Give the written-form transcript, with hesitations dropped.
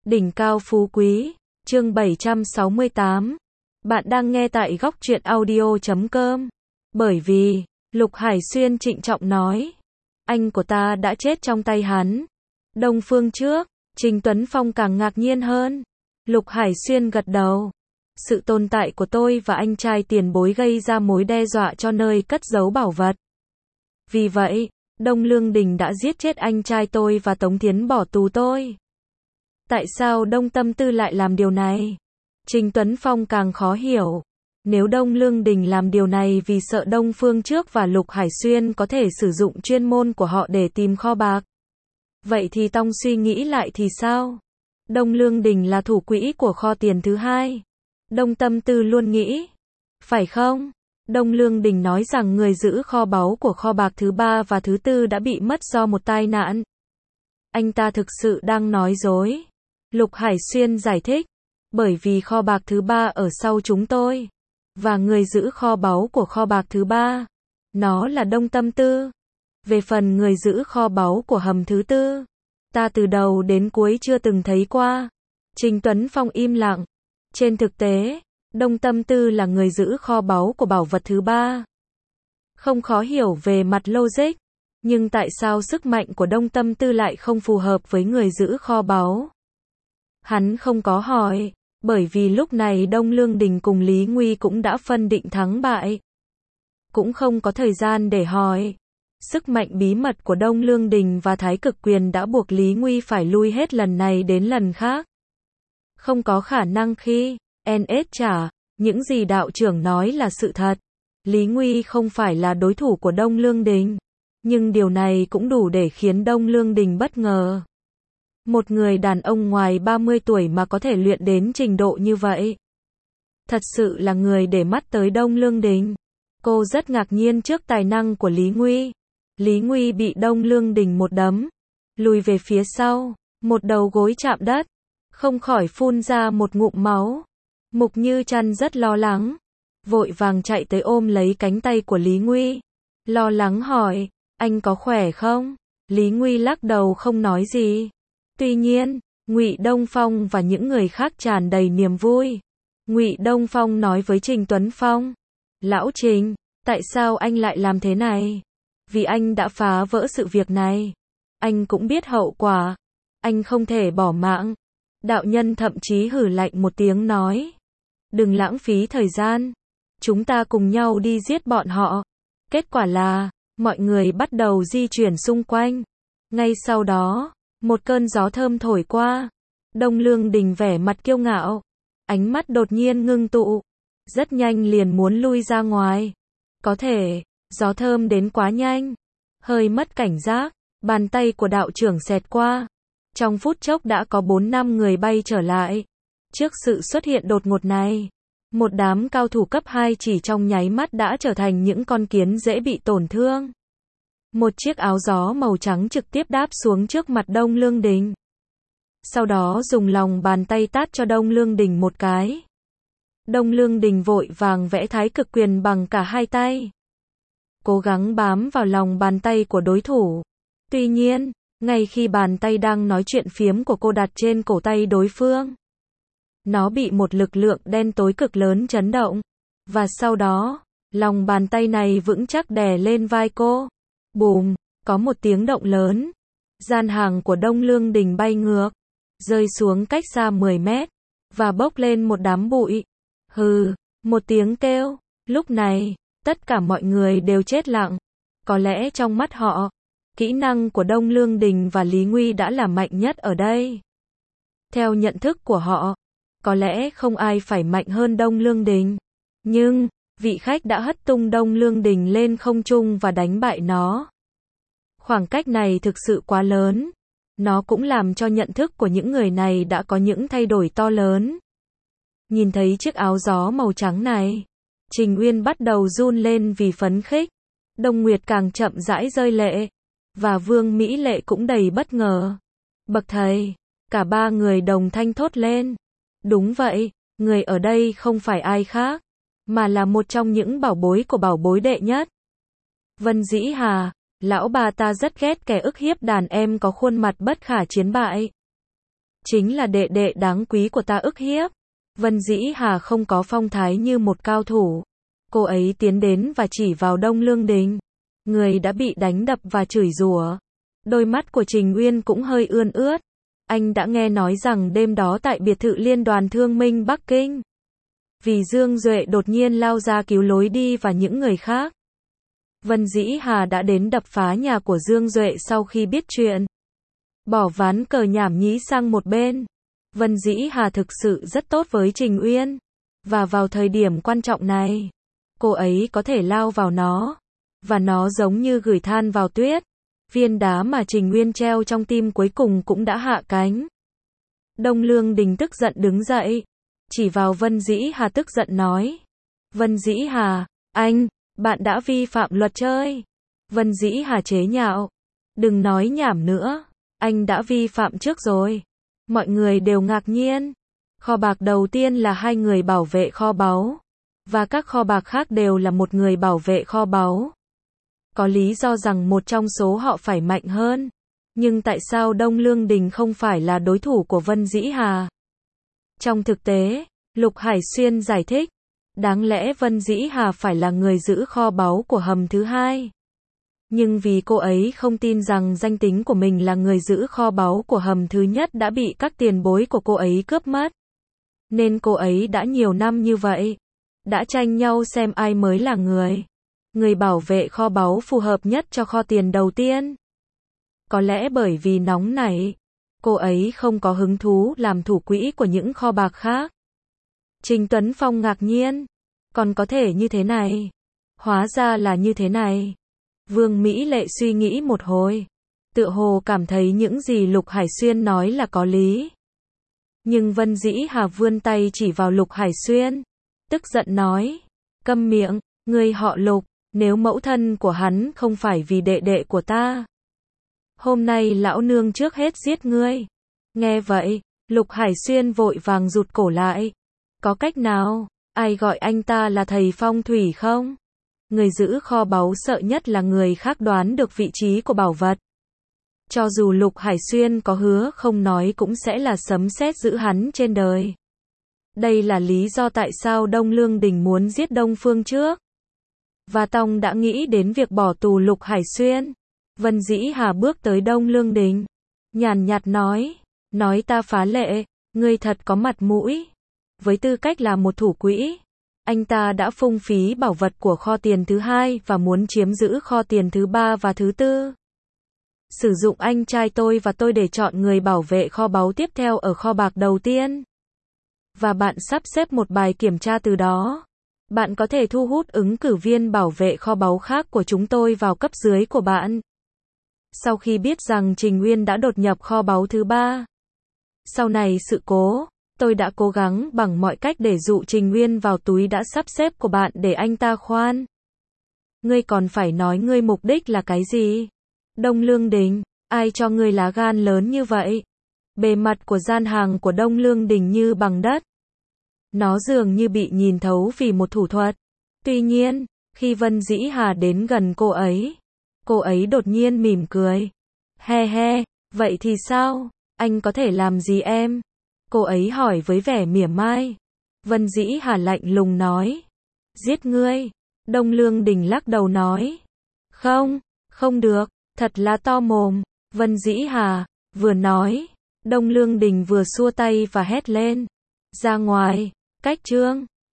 Đỉnh cao phú quý, chương 768. Bạn đang nghe tại góc truyện audio.com. Bởi vì, Lục Hải Xuyên trịnh trọng nói, anh của ta đã chết trong tay hắn. Đông Phương trước, Trình Tuấn Phong càng ngạc nhiên hơn. Lục Hải Xuyên gật đầu. Sự tồn tại của tôi và anh trai tiền bối gây ra mối đe dọa cho nơi cất giấu bảo vật. Vì vậy, Đông Lương Đình đã giết chết anh trai tôi và tống tiến bỏ tù tôi. Tại sao Đông Tâm Tư lại làm điều này? Trình Tuấn Phong càng khó hiểu. Nếu Đông Lương Đình làm điều này vì sợ Đông Phương Trước và Lục Hải Xuyên có thể sử dụng chuyên môn của họ để tìm kho bạc. Vậy thì Tông suy nghĩ lại thì sao? Đông Lương Đình là thủ quỹ của kho tiền thứ hai. Đông Tâm Tư luôn nghĩ. Phải không? Đông Lương Đình nói rằng người giữ kho báu của kho bạc thứ ba và thứ tư đã bị mất do một tai nạn. Anh ta thực sự đang nói dối. Lục Hải Xuyên giải thích. Bởi vì kho bạc thứ ba ở sau chúng tôi. Và người giữ kho báu của kho bạc thứ ba. Nó là Đông Tâm Tư. Về phần người giữ kho báu của hầm thứ tư. Ta từ đầu đến cuối chưa từng thấy qua. Trình Tuấn Phong im lặng. Trên thực tế, Đông Tâm Tư là người giữ kho báu của bảo vật thứ ba. Không khó hiểu về mặt logic. Nhưng tại sao sức mạnh của Đông Tâm Tư lại không phù hợp với người giữ kho báu? Hắn không có hỏi, bởi vì lúc này Đông Lương Đình cùng Lý Nguy cũng đã phân định thắng bại. Cũng không có thời gian để hỏi. Sức mạnh bí mật của Đông Lương Đình và Thái Cực Quyền đã buộc Lý Nguy phải lui hết lần này đến lần khác. Không có khả năng khi NS trả, những gì đạo trưởng nói là sự thật. Lý Nguy không phải là đối thủ của Đông Lương Đình. Nhưng điều này cũng đủ để khiến Đông Lương Đình bất ngờ. Một người đàn ông ngoài 30 tuổi mà có thể luyện đến trình độ như vậy. Thật sự là người để mắt tới Đông Lương Đình. Cô rất ngạc nhiên trước tài năng của Lý Nguy. Lý Nguy bị Đông Lương Đình một đấm. Lùi về phía sau, một đầu gối chạm đất. Không khỏi phun ra một ngụm máu. Mục Như Trăn rất lo lắng. Vội vàng chạy tới ôm lấy cánh tay của Lý Nguy. Lo lắng hỏi, anh có khỏe không? Lý Nguy lắc đầu không nói gì. Tuy nhiên, Ngụy Đông Phong và những người khác tràn đầy niềm vui. Ngụy Đông Phong nói với Trình Tuấn Phong. Lão Trình, tại sao anh lại làm thế này? Vì anh đã phá vỡ sự việc này. Anh cũng biết hậu quả. Anh không thể bỏ mạng. Đạo nhân thậm chí hử lạnh một tiếng nói. Đừng lãng phí thời gian. Chúng ta cùng nhau đi giết bọn họ. Kết quả là, mọi người bắt đầu di chuyển xung quanh. Ngay sau đó, một cơn gió thơm thổi qua. Đông Lương Đình vẻ mặt kiêu ngạo. Ánh mắt đột nhiên ngưng tụ. Rất nhanh liền muốn lui ra ngoài. Có thể, gió thơm đến quá nhanh. Hơi mất cảnh giác, bàn tay của đạo trưởng xẹt qua. Trong phút chốc đã có 4-5 người bay trở lại. Trước sự xuất hiện đột ngột này, một đám cao thủ cấp 2 chỉ trong nháy mắt đã trở thành những con kiến dễ bị tổn thương. Một chiếc áo gió màu trắng trực tiếp đáp xuống trước mặt Đông Lương Đình. Sau đó dùng lòng bàn tay tát cho Đông Lương Đình một cái. Đông Lương Đình vội vàng vẽ Thái Cực Quyền bằng cả hai tay. Cố gắng bám vào lòng bàn tay của đối thủ. Tuy nhiên, ngay khi bàn tay đang nói chuyện phiếm của cô đặt trên cổ tay đối phương, nó bị một lực lượng đen tối cực lớn chấn động. Và sau đó, lòng bàn tay này vững chắc đè lên vai cô. Bùm, có một tiếng động lớn. Gian hàng của Đông Lương Đình bay ngược, rơi xuống cách xa 10 mét, và bốc lên một đám bụi. Hừ, một tiếng kêu. Lúc này, tất cả mọi người đều chết lặng. Có lẽ trong mắt họ, kỹ năng của Đông Lương Đình và Lý Nguy đã là mạnh nhất ở đây. Theo nhận thức của họ, có lẽ không ai phải mạnh hơn Đông Lương Đình. Nhưng, vị khách đã hất tung Đông Lương Đình lên không trung và đánh bại nó. Khoảng cách này thực sự quá lớn. Nó cũng làm cho nhận thức của những người này đã có những thay đổi to lớn. Nhìn thấy chiếc áo gió màu trắng này, Trình Uyên bắt đầu run lên vì phấn khích. Đông Nguyệt càng chậm rãi rơi lệ. Và Vương Mỹ Lệ cũng đầy bất ngờ. Bậc thầy, cả ba người đồng thanh thốt lên. Đúng vậy, người ở đây không phải ai khác, mà là một trong những bảo bối của bảo bối đệ nhất. Vân Dĩ Hà, lão bà ta rất ghét kẻ ức hiếp đàn em có khuôn mặt bất khả chiến bại. Chính là đệ đệ đáng quý của ta ức hiếp. Vân Dĩ Hà không có phong thái như một cao thủ. Cô ấy tiến đến và chỉ vào Đông Lương Đình. Người đã bị đánh đập và chửi rủa. Đôi mắt của Trình Uyên cũng hơi ươn ướt. Anh đã nghe nói rằng đêm đó tại biệt thự Liên đoàn Thương minh Bắc Kinh, vì Dương Duệ đột nhiên lao ra cứu lối đi và những người khác, Vân Dĩ Hà đã đến đập phá nhà của Dương Duệ sau khi biết chuyện. Bỏ ván cờ nhảm nhí sang một bên. Vân Dĩ Hà thực sự rất tốt với Trình Uyên. Và vào thời điểm quan trọng này, cô ấy có thể lao vào nó. Và nó giống như gửi than vào tuyết. Viên đá mà Trình Uyên treo trong tim cuối cùng cũng đã hạ cánh. Đông Lương Đình tức giận đứng dậy. Chỉ vào Vân Dĩ Hà tức giận nói. Vân Dĩ Hà, bạn đã vi phạm luật chơi. Vân Dĩ Hà chế nhạo. Đừng nói nhảm nữa. Anh đã vi phạm trước rồi. Mọi người đều ngạc nhiên. Kho bạc đầu tiên là 2 người bảo vệ kho báu. Và các kho bạc khác đều là 1 người bảo vệ kho báu. Có lý do rằng một trong số họ phải mạnh hơn. Nhưng tại sao Đông Lương Đình không phải là đối thủ của Vân Dĩ Hà? Trong thực tế, Lục Hải Xuyên giải thích, đáng lẽ Vân Dĩ Hà phải là người giữ kho báu của hầm thứ 2. Nhưng vì cô ấy không tin rằng danh tính của mình là người giữ kho báu của hầm thứ nhất đã bị các tiền bối của cô ấy cướp mất. Nên cô ấy đã nhiều năm như vậy, đã tranh nhau xem ai mới là người bảo vệ kho báu phù hợp nhất cho kho tiền đầu tiên. Có lẽ bởi vì nóng nảy, cô ấy không có hứng thú làm thủ quỹ của những kho bạc khác. Trình Tuấn Phong ngạc nhiên. Còn có thể như thế này. Hóa ra là như thế này. Vương Mỹ Lệ suy nghĩ một hồi. Tựa hồ cảm thấy những gì Lục Hải Xuyên nói là có lý. Nhưng Vân Dĩ Hà vươn tay chỉ vào Lục Hải Xuyên. Tức giận nói. Câm miệng, ngươi họ Lục, nếu mẫu thân của hắn không phải vì đệ đệ của ta, hôm nay lão nương trước hết giết ngươi. Nghe vậy, Lục Hải Xuyên vội vàng rụt cổ lại. Có cách nào? Ai gọi anh ta là thầy phong thủy không? Người giữ kho báu sợ nhất là người khác đoán được vị trí của bảo vật. Cho dù Lục Hải Xuyên có hứa không nói cũng sẽ là sấm sét giữ hắn trên đời. Đây là lý do tại sao Đông Lương Đình muốn giết Đông Phương trước. Và Tông đã nghĩ đến việc bỏ tù Lục Hải Xuyên. Vân Dĩ Hà bước tới Đông Lương Đình. Nhàn nhạt nói ta phá lệ, ngươi thật có mặt mũi. Với tư cách là một thủ quỹ, anh ta đã phung phí bảo vật của kho tiền thứ 2 và muốn chiếm giữ kho tiền thứ 3 và thứ 4. Sử dụng anh trai tôi và tôi để chọn người bảo vệ kho báu tiếp theo ở kho bạc đầu tiên. Và bạn sắp xếp một bài kiểm tra từ đó. Bạn có thể thu hút ứng cử viên bảo vệ kho báu khác của chúng tôi vào cấp dưới của bạn. Sau khi biết rằng Trình Uyên đã đột nhập kho báu thứ 3. Sau này sự cố, tôi đã cố gắng bằng mọi cách để dụ Trình Uyên vào túi đã sắp xếp của bạn để anh ta khoan. Ngươi còn phải nói ngươi mục đích là cái gì? Đông Lương Đình, ai cho ngươi lá gan lớn như vậy? Bề mặt của gian hàng của Đông Lương Đình như bằng đất. Nó dường như bị nhìn thấu vì một thủ thuật. Tuy nhiên, khi Vân Dĩ Hà đến gần cô ấy đột nhiên mỉm cười. He he, vậy thì sao? Anh có thể làm gì em? Cô ấy hỏi với vẻ mỉa mai. Vân Dĩ Hà lạnh lùng nói. Giết ngươi. Đông Lương Đình lắc đầu nói. Không được, thật là to mồm. Vân Dĩ Hà vừa nói, Đông Lương Đình vừa xua tay và hét lên. Ra ngoài, cách trương.